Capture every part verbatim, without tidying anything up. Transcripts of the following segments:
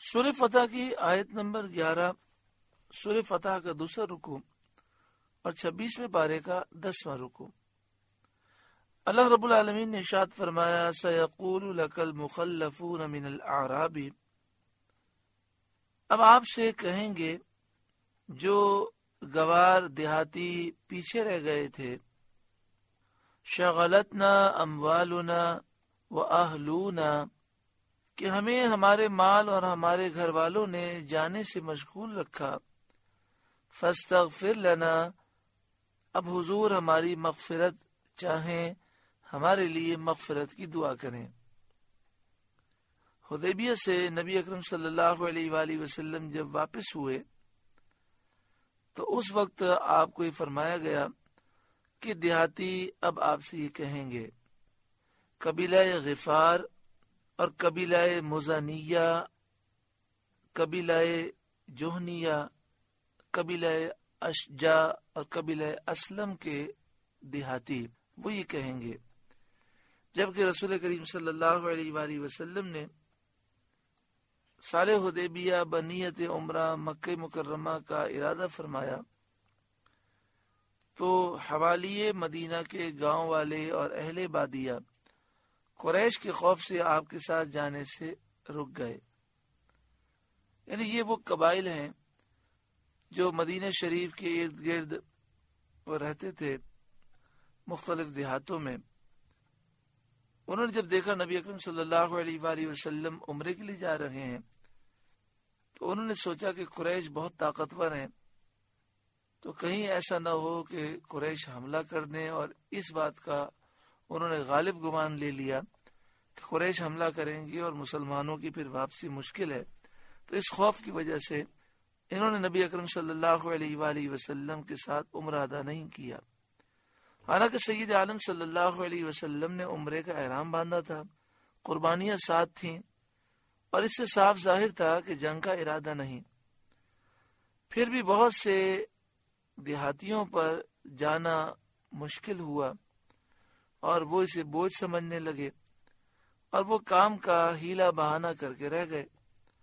سورہ فتح کی آیت نمبر گیارہ، سورہ فتح کا دوسرا رکوع اور چھبیسویں پارے کا دسواں رکوع۔ اللہ رب العالمین نے ارشاد فرمایا سَيَقُولُ لَكَ الْمُخَلَّفُونَ مِنَ الْأَعْرَابِ، اب آپ سے کہیں گے جو گوار دیہاتی پیچھے رہ گئے تھے، شغلتنا اموالنا واہلونا، کہ ہمیں ہمارے مال اور ہمارے گھر والوں نے جانے سے مشغول رکھا، فاستغفر لنا، اب حضور ہماری مغفرت چاہیں، ہمارے لیے مغفرت کی دعا کریں۔ حدیبیہ سے نبی اکرم صلی اللہ علیہ وآلہ وسلم جب واپس ہوئے تو اس وقت آپ کو یہ فرمایا گیا کہ دیہاتی اب آپ سے یہ کہیں گے، قبیلہ غفار اور قبیلہ مزانیہ، قبیلہ جوہنیہ، قبیلہ اشجا اور قبیلہ اسلم کے دیہاتی وہ یہ کہیں گے، جبکہ رسول کریم صلی اللہ علیہ وآلہ وسلم نے سال حدیبیہ بنیت عمرہ مکہ مکرمہ کا ارادہ فرمایا تو حوالی مدینہ کے گاؤں والے اور اہل بادیہ قریش کے خوف سے آپ کے ساتھ جانے سے رک گئے۔ یعنی یہ وہ قبائل ہیں جو مدینہ شریف کے ارد گرد وہ رہتے تھے مختلف دیہاتوں میں۔ انہوں نے جب دیکھا نبی اکرم صلی اللہ علیہ وآلہ وسلم عمرے کے لیے جا رہے ہیں تو انہوں نے سوچا کہ قریش بہت طاقتور ہیں، تو کہیں ایسا نہ ہو کہ قریش حملہ کر دیں، اور اس بات کا انہوں نے غالب گمان لے لیا کہ قریش حملہ کریں گے اور مسلمانوں کی پھر واپسی مشکل ہے، تو اس خوف کی وجہ سے انہوں نے نبی اکرم صلی اللہ علیہ وآلہ وسلم کے ساتھ عمرہ ادا نہیں کیا۔ حالانکہ سید عالم صلی اللہ علیہ وسلم نے عمرے کا احرام باندھا تھا، قربانیاں ساتھ تھیں، اور اس سے صاف ظاہر تھا کہ جنگ کا ارادہ نہیں۔ پھر بھی بہت سے دیہاتیوں پر جانا مشکل ہوا اور وہ اسے بوجھ سمجھنے لگے اور وہ کام کا ہیلا بہانہ کر کے رہ گئے۔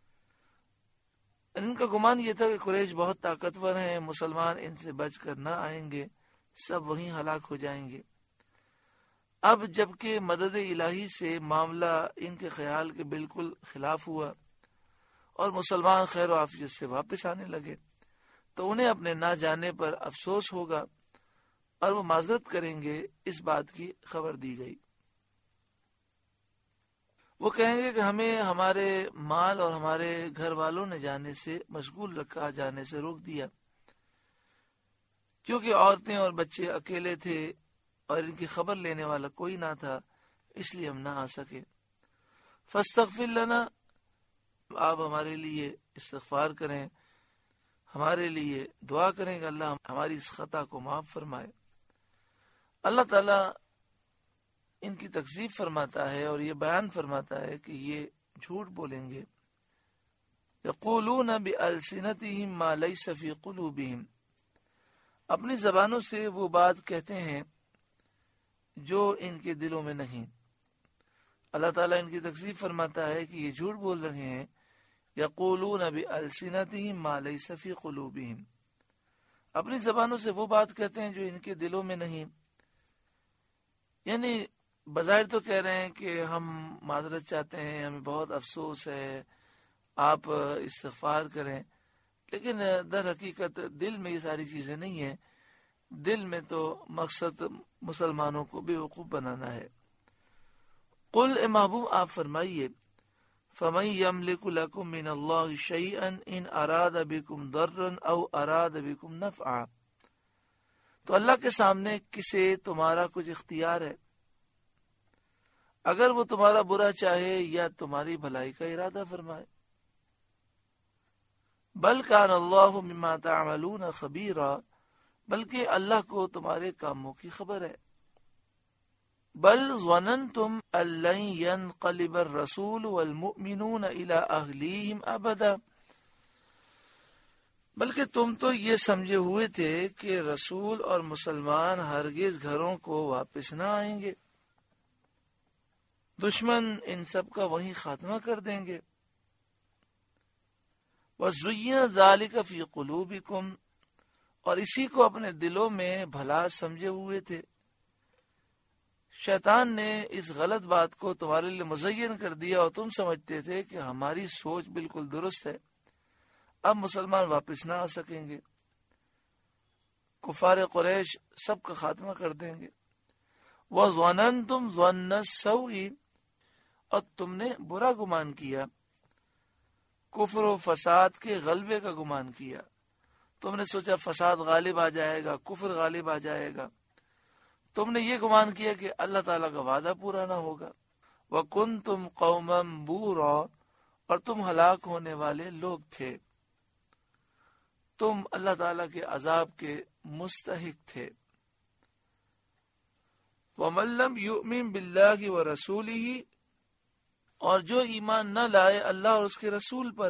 ان کا گمان یہ تھا کہ قریش بہت طاقتور ہیں، مسلمان ان سے بچ کر نہ آئیں گے، سب وہیں ہلاک ہو جائیں گے۔ اب جبکہ مدد الہی سے معاملہ ان کے خیال کے بالکل خلاف ہوا اور مسلمان خیر و عافیت سے واپس آنے لگے تو انہیں اپنے نہ جانے پر افسوس ہوگا اور وہ معذرت کریں گے، اس بات کی خبر دی گئی۔ وہ کہیں گے کہ ہمیں ہمارے مال اور ہمارے گھر والوں نے جانے سے مشغول رکھا، جانے سے روک دیا، کیونکہ عورتیں اور بچے اکیلے تھے اور ان کی خبر لینے والا کوئی نہ تھا، اس لیے ہم نہ آ سکے۔ فاستغفر لنا، آپ ہمارے لیے استغفار کریں، ہمارے لیے دعا کریں کہ اللہ ہماری اس خطا کو معاف فرمائے۔ اللہ تعالیٰ ان کی تکذیب فرماتا ہے اور یہ بیان فرماتا ہے کہ یہ جھوٹ بولیں گے۔ یقولون بألسنتهم ما لیس فی قلوبہم، اپنی زبانوں سے وہ بات کہتے ہیں جو ان کے دلوں میں نہیں۔ اللہ تعالیٰ ان کی تکذیب فرماتا ہے کہ یہ جھوٹ بول رہے ہیں۔ یقولون بألسنتهم ما لیس فی قلوبہم، اپنی زبانوں سے وہ بات کہتے ہیں جو ان کے دلوں میں نہیں۔ یعنی بظاہر تو کہہ رہے ہیں کہ ہم معذرت چاہتے ہیں، ہمیں بہت افسوس ہے، آپ استغفار کریں، لیکن در حقیقت دل میں یہ ساری چیزیں نہیں ہیں۔ دل میں تو مقصد مسلمانوں کو بے وقوف بنانا ہے۔ قل، اے محبوب آپ فرمائیے، فَمَن يَمْلِكُ لَكُم مِّنَ اللَّهِ شَيْئًا إِنْ أَرَادَ بِكُمْ ضَرًّا أَوْ أَرَادَ بِكُمْ نَفْعًا، تو اللہ کے سامنے کسے تمہارا کچھ اختیار ہے، اگر وہ تمہارا برا چاہے یا تمہاری بھلائی کا ارادہ فرمائے۔ بل کان اللہ بما تعملون خبیرا، بلکہ اللہ کو تمہارے کاموں کی خبر ہے۔ بل ظننتم ان لن ينقلب الرسول والمؤمنون الى اہلیہم ابدا، بلکہ تم تو یہ سمجھے ہوئے تھے کہ رسول اور مسلمان ہرگز گھروں کو واپس نہ آئیں گے، دشمن ان سب کا وہیں خاتمہ کر دیں گے۔ وَزُيِّنَ ذَلِكَ فِي قُلُوبِكُمْ، اور اسی کو اپنے دلوں میں بھلا سمجھے ہوئے تھے۔ شیطان نے اس غلط بات کو تمہارے لیے مزین کر دیا اور تم سمجھتے تھے کہ ہماری سوچ بالکل درست ہے، اب مسلمان واپس نہ آ سکیں گے، کفار قریش سب کا خاتمہ کر دیں گے۔ وَظَنَنْتُمْ ظَنَّ السَّوْءِ، اور تم نے برا گمان کیا، کفر و فساد کے غلبے کا گمان کیا، تم نے سوچا فساد غالب آ جائے گا، کفر غالب آ جائے گا، تم نے یہ گمان کیا کہ اللہ تعالیٰ کا وعدہ پورا نہ ہوگا۔ وَكُنْتُمْ قَوْمًا بُورًا، اور تم ہلاک ہونے والے لوگ تھے، تم اللہ تعالیٰ کے عذاب کے مستحق تھے۔ وَمَن لَّمْ يُؤْمِن بِاللَّهِ وَرَسُولِهِ، اور جو ایمان نہ لائے اللہ اور اس کے رسول پر،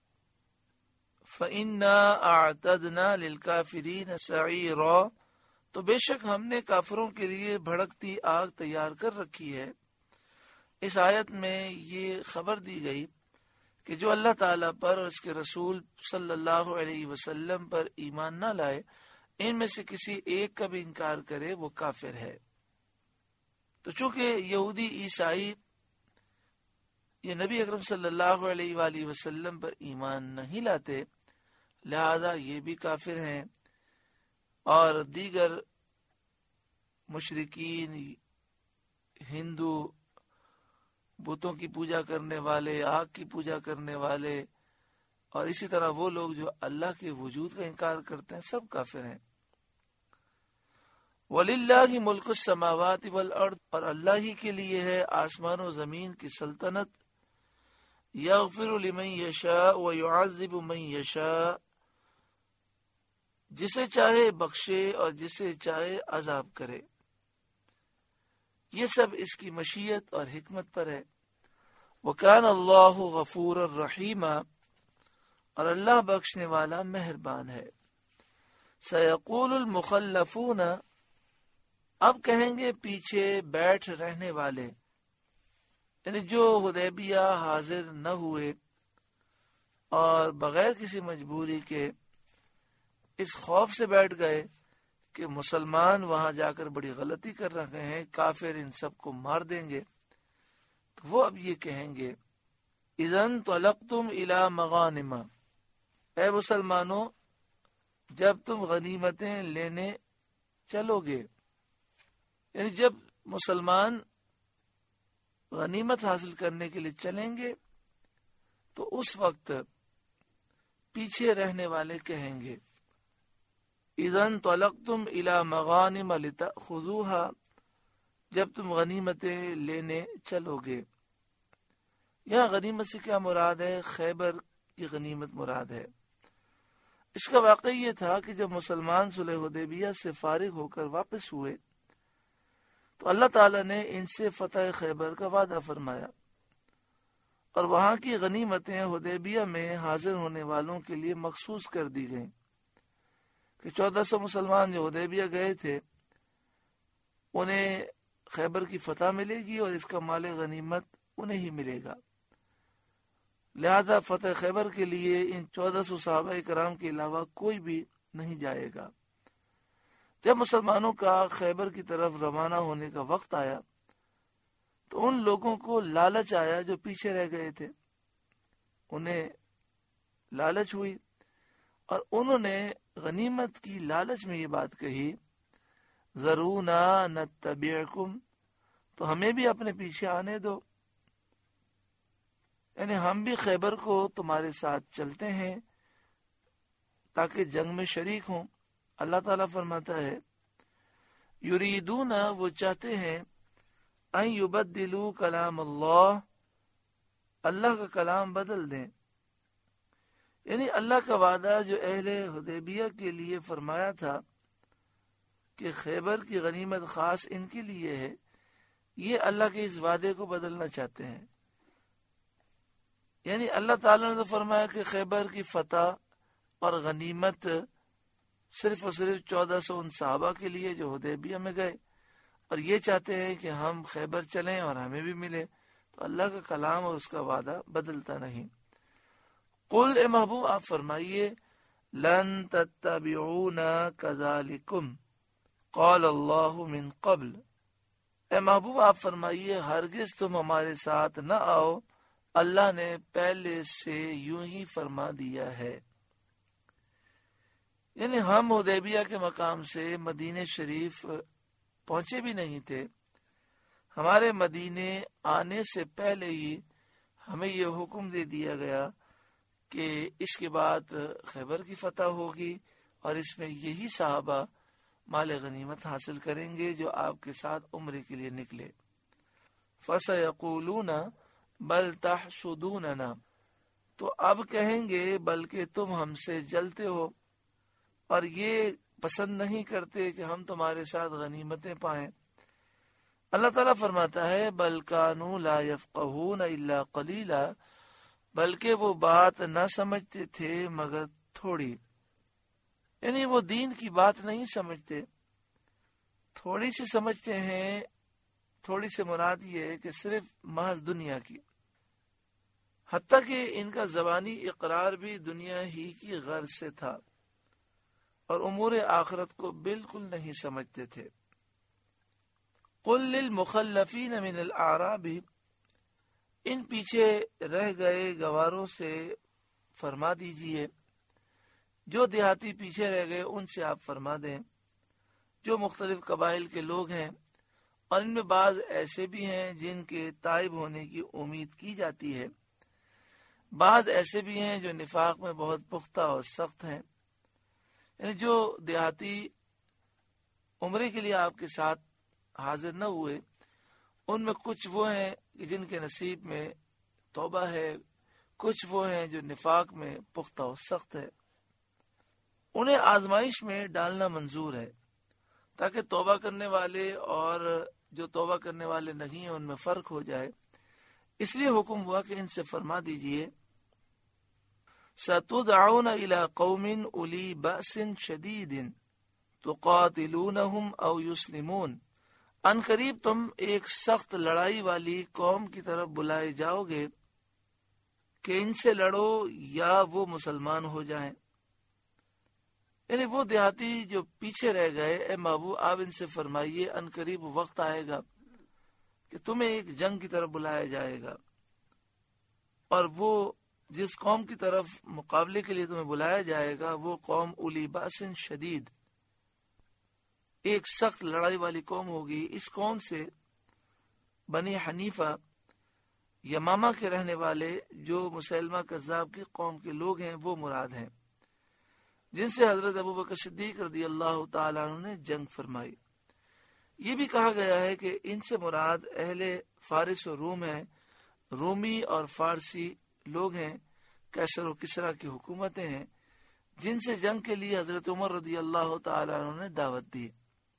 فَإِنَّا أَعْتَدْنَا لِلْكَافِرِينَ سَعِيرًا، تو بے شک ہم نے کافروں کے لیے بھڑکتی آگ تیار کر رکھی ہے۔ اس آیت میں یہ خبر دی گئی کہ جو اللہ تعالیٰ پر اور اس کے رسول صلی اللہ علیہ وسلم پر ایمان نہ لائے، ان میں سے کسی ایک کا بھی انکار کرے وہ کافر ہے۔ تو چونکہ یہودی عیسائی یہ نبی اکرم صلی اللہ علیہ وآلہ وسلم پر ایمان نہیں لاتے، لہذا یہ بھی کافر ہیں، اور دیگر مشرکین، ہندو، بتوں کی پوجا کرنے والے، آگ کی پوجا کرنے والے، اور اسی طرح وہ لوگ جو اللہ کے وجود کا انکار کرتے ہیں، سب کافر ہیں۔ وَلِلَّهِ مُلْكُ السَّمَاوَاتِ وَالْأَرْضِ، اور اللہ ہی کے لیے ہے آسمان و زمین کی سلطنت۔ یغفر لمن یشاء ویعذب من یشاء، جسے چاہے بخشے اور جسے چاہے عذاب کرے، یہ سب اس کی مشیت اور حکمت پر ہے۔ وَكَانَ اللَّهُ غَفُورًا رَحِيمًا، اور اللہ بخشنے والا مہربان ہے۔ سَيَقُولُ الْمُخَلَّفُونَ، اب کہیں گے پیچھے بیٹھ رہنے والے، یعنی جو حدیبیہ حاضر نہ ہوئے اور بغیر کسی مجبوری کے اس خوف سے بیٹھ گئے کہ مسلمان وہاں جا کر بڑی غلطی کر رہے ہیں، کافر ان سب کو مار دیں گے، تو وہ اب یہ کہیں گے اذن طلقتم الی مغانم، اے مسلمانوں جب تم غنیمتیں لینے چلو گے، یعنی جب مسلمان غنیمت حاصل کرنے کے لیے چلیں گے تو اس وقت پیچھے رہنے والے کہیں گے اذن طلقتم الی مغانم لتأخذوها، جب تم غنیمتیں لینے چلو گے۔ یہاں غنیمت سے کیا مراد ہے؟ خیبر کی غنیمت مراد ہے۔ اس کا واقعہ یہ تھا کہ جب مسلمان صلح حدیبیہ سے فارغ ہو کر واپس ہوئے تو اللہ تعالیٰ نے ان سے فتح خیبر کا وعدہ فرمایا، اور وہاں کی غنیمتیں حدیبیہ میں حاضر ہونے والوں کے لیے مخصوص کر دی گئیں کہ چودہ سو مسلمان جو حدیبیہ گئے تھے انہیں خیبر کی فتح ملے گی اور اس کا مال غنیمت انہیں ہی ملے گا، لہذا فتح خیبر کے لیے ان چودہ سو صحابہ کرام کے علاوہ کوئی بھی نہیں جائے گا۔ جب مسلمانوں کا خیبر کی طرف روانہ ہونے کا وقت آیا تو ان لوگوں کو لالچ آیا جو پیچھے رہ گئے تھے، انہیں لالچ ہوئی اور انہوں نے غنیمت کی لالچ میں یہ بات کہی ذرونا نتبعکم، تو ہمیں بھی اپنے پیچھے آنے دو، یعنی ہم بھی خیبر کو تمہارے ساتھ چلتے ہیں تاکہ جنگ میں شریک ہوں۔ اللہ تعالیٰ فرماتا ہے یریدون، وہ چاہتے ہیں ان یبدلوا کلام اللہ، اللہ کا کلام بدل دیں، یعنی اللہ کا وعدہ جو اہل حدیبیہ کے لیے فرمایا تھا کہ خیبر کی غنیمت خاص ان کے لیے ہے، یہ اللہ کے اس وعدے کو بدلنا چاہتے ہیں۔ یعنی اللہ تعالیٰ نے تو فرمایا کہ خیبر کی فتح اور غنیمت صرف اور صرف چودہ سو ان صحابہ کے لیے جو حدیبیہ میں گئے، اور یہ چاہتے ہیں کہ ہم خیبر چلیں اور ہمیں بھی ملے، تو اللہ کا کلام اور اس کا وعدہ بدلتا نہیں۔ قل اے محبوب آپ فرمائیے لن تتبعونا کذالکم قال اللہ من قبل، اے محبوب آپ فرمائیے ہرگز تم ہمارے ساتھ نہ آؤ، اللہ نے پہلے سے یوں ہی فرما دیا ہے۔ یعنی ہم حدیبیہ کے مقام سے مدینہ شریف پہنچے بھی نہیں تھے، ہمارے مدینے آنے سے پہلے ہی ہمیں یہ حکم دے دیا گیا کہ اس کے بعد خیبر کی فتح ہوگی اور اس میں یہی صحابہ مال غنیمت حاصل کریں گے جو آپ کے ساتھ عمرے کے لیے نکلے۔ فَسَيَقُولُونَ بَلْ تَحْسُدُونَنَا، تو اب کہیں گے بلکہ تم ہم سے جلتے ہو اور یہ پسند نہیں کرتے کہ ہم تمہارے ساتھ غنیمتیں پائیں۔ اللہ تعالیٰ فرماتا ہے بل کانوا لا یفقہون الا قلیلا، بلکہ وہ بات نہ سمجھتے تھے مگر تھوڑی، یعنی وہ دین کی بات نہیں سمجھتے، تھوڑی سی سمجھتے ہیں۔ تھوڑی سے مراد یہ ہے کہ صرف محض دنیا کی، حتیٰ کہ ان کا زبانی اقرار بھی دنیا ہی کی غرض سے تھا اور امور آخرت کو بالکل نہیں سمجھتے تھے۔ قل للمخلفین من الاعراب، ان پیچھے رہ گئے گواروں سے فرما دیجئے، جو دیہاتی پیچھے رہ گئے ان سے آپ فرما دیں، جو مختلف قبائل کے لوگ ہیں اور ان میں بعض ایسے بھی ہیں جن کے تائب ہونے کی امید کی جاتی ہے، بعض ایسے بھی ہیں جو نفاق میں بہت پختہ اور سخت ہیں، یعنی جو دیہاتی عمرے کے لیے آپ کے ساتھ حاضر نہ ہوئے ان میں کچھ وہ ہیں جن کے نصیب میں توبہ ہے، کچھ وہ ہیں جو نفاق میں پختہ اور سخت ہے۔ انہیں آزمائش میں ڈالنا منظور ہے تاکہ توبہ کرنے والے اور جو توبہ کرنے والے نہیں ہیں ان میں فرق ہو جائے، اس لیے حکم ہوا کہ ان سے فرما دیجئے سَتُدْعَوْنَ إِلَىٰ قَوْمٍ أُولِي بَأْسٍ شَدِيدٍ تُقَاتِلُونَهُمْ أَوْ يُسْلِمُونَ، ان قریب تم ایک سخت لڑائی والی قوم کی طرف بلائے جاؤ گے کہ ان سے لڑو یا وہ مسلمان ہو جائیں۔ یعنی وہ دیہاتی جو پیچھے رہ گئے، اے محبوب آپ ان سے فرمائیے ان قریب وقت آئے گا کہ تمہیں ایک جنگ کی طرف بلایا جائے گا، اور وہ جس قوم کی طرف مقابلے کے لیے تمہیں بلایا جائے گا وہ قوم اولی باسن شدید، ایک سخت لڑائی والی قوم ہوگی۔ اس قوم سے بنی حنیفہ یمامہ کے رہنے والے جو مسلمہ کذاب کی قوم کے لوگ ہیں وہ مراد ہیں، جن سے حضرت ابوبکر صدیق رضی اللہ تعالیٰ عنہ نے جنگ فرمائی۔ یہ بھی کہا گیا ہے کہ ان سے مراد اہل فارس و روم ہیں، رومی اور فارسی لوگ ہیں، کیسر و کسرا کی حکومتیں ہیں جن سے جنگ کے لیے حضرت عمر رضی اللہ تعالیٰ عنہ نے دعوت دی۔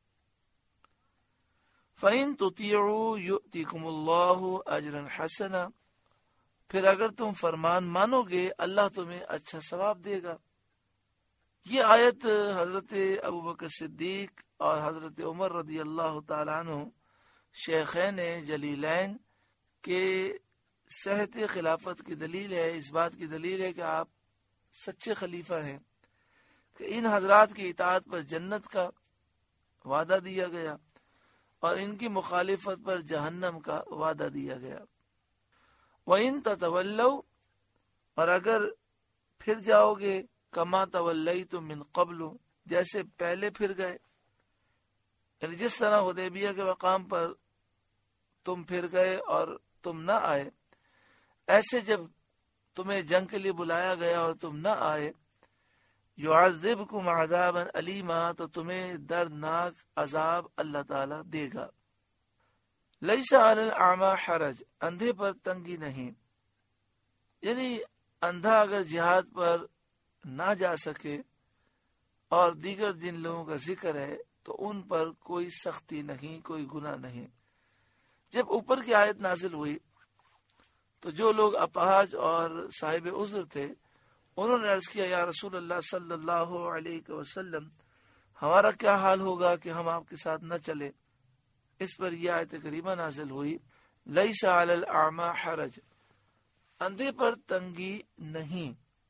فَإِن تُطِيعُوا يُؤْتِكُمُ اللَّهُ أَجْرًا حَسَنًا، پھر اگر تم فرمان مانو گے اللہ تمہیں اچھا ثواب دے گا۔ یہ آیت حضرت ابوبکر صدیق اور حضرت عمر رضی اللہ تعالیٰ عنہ شیخین جلیلین کے صحت خلافت کی دلیل ہے، اس بات کی دلیل ہے کہ آپ سچے خلیفہ ہیں کہ ان حضرات کی اطاعت پر جنت کا وعدہ دیا گیا اور ان کی مخالفت پر جہنم کا وعدہ دیا گیا۔ وَإِن تَتَوَلَّوْا، اور اگر پھر جاؤ گے کما تولیتم من قبل، جیسے پہلے پھر گئے، یعنی جس طرح حدیبیہ کے مقام پر تم پھر گئے اور تم نہ آئے، ایسے جب تمہیں جنگ کے لیے بلایا گیا اور تم نہ آئے، یعذبکم عذابا علیما، تو تمہیں دردناک عذاب اللہ تعالی دے گا۔ لیس علی الاعمی حرج، اندھے پر تنگی نہیں، یعنی اندھا اگر جہاد پر نہ جا سکے اور دیگر جن لوگوں کا ذکر ہے تو ان پر کوئی سختی نہیں، کوئی گناہ نہیں۔ جب اوپر کی آیت نازل ہوئی تو جو لوگ اپاہج اور صاحب عذر تھے انہوں نے عرض کیا یا رسول اللہ صلی اللہ علیہ وسلم، ہمارا کیا حال ہوگا کہ ہم آپ کے ساتھ نہ چلے؟ اس پر یہ آیت کریمہ نازل ہوئی لیس علی الاعمی حرج، اندھے پر تنگی نہیں،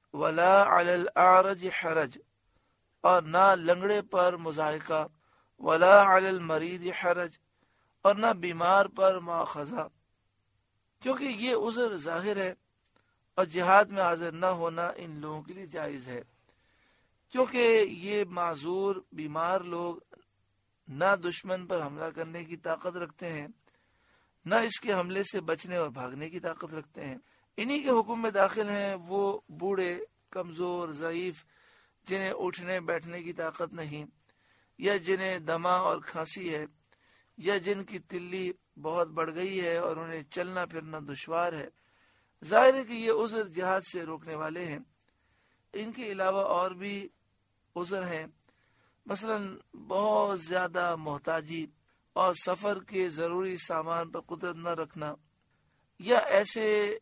ولا علی الاعرج حرج، اور نہ لنگڑے پر مضائقہ، ولا علی المریض حرج، اور نہ بیمار پر مواخذہ، کیونکہ یہ عذر ظاہر ہے اور جہاد میں حاضر نہ ہونا ان لوگوں کے لیے جائز ہے، کیونکہ یہ معذور بیمار لوگ نہ دشمن پر حملہ کرنے کی طاقت رکھتے ہیں، نہ اس کے حملے سے بچنے اور بھاگنے کی طاقت رکھتے ہیں۔ انہی کے حکم میں داخل ہیں وہ بوڑھے، کمزور، ضعیف، جنہیں اٹھنے بیٹھنے کی طاقت نہیں، یا جنہیں دمہ اور کھانسی ہے، یا جن کی تلی بہت بڑھ گئی ہے اور انہیں چلنا پھرنا دشوار ہے۔ ظاہر ہے کہ یہ عذر جہاد سے روکنے والے ہیں۔ ان کے علاوہ اور بھی عذر ہیں، مثلا بہت زیادہ محتاجی اور سفر کے ضروری سامان پر قدرت نہ رکھنا، یا ایسے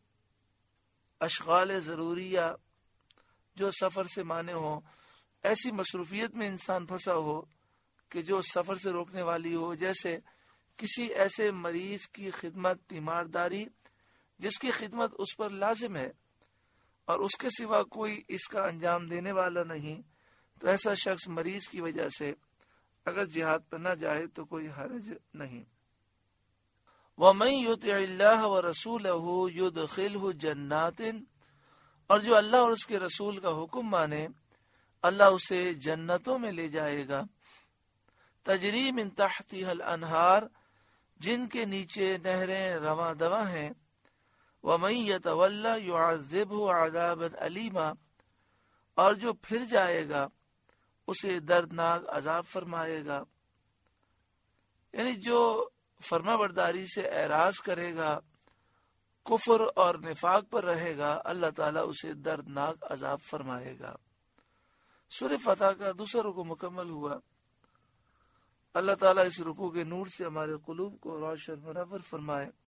اشغال ضروریہ جو سفر سے مانع ہو، ایسی مصروفیت میں انسان پھنسا ہو کہ جو سفر سے روکنے والی ہو، جیسے کسی ایسے مریض کی خدمت، تیمارداری جس کی خدمت اس پر لازم ہے اور اس کے سوا کوئی اس کا انجام دینے والا نہیں، تو ایسا شخص مریض کی وجہ سے اگر جہاد پر نہ جائے تو کوئی حرج نہیں۔ وَمَن يُطِعِ اللَّهَ وَرَسُولَهُ يُدْخِلْهُ جَنَّاتٍ، اور جو اللہ اور اس کے رسول کا حکم مانے اللہ اسے جنتوں میں لے جائے گا، تجری من تحتها الانہار، جن کے نیچے نہریں رواں دواں ہیں، وَمَن يَتَوَلَّ يُعَذِّبْهُ عَذَابًا أَلِيمًا، اور جو پھر جائے گا اسے دردناک عذاب فرمائے گا، یعنی جو فرما برداری سے اعراض کرے گا، کفر اور نفاق پر رہے گا، اللہ تعالیٰ اسے دردناک عذاب فرمائے گا۔ سورہ فتح کا دوسرا رکوع مکمل ہوا۔ اللہ تعالیٰ اس رکوع کے نور سے ہمارے قلوب کو روشن منور فرمائے۔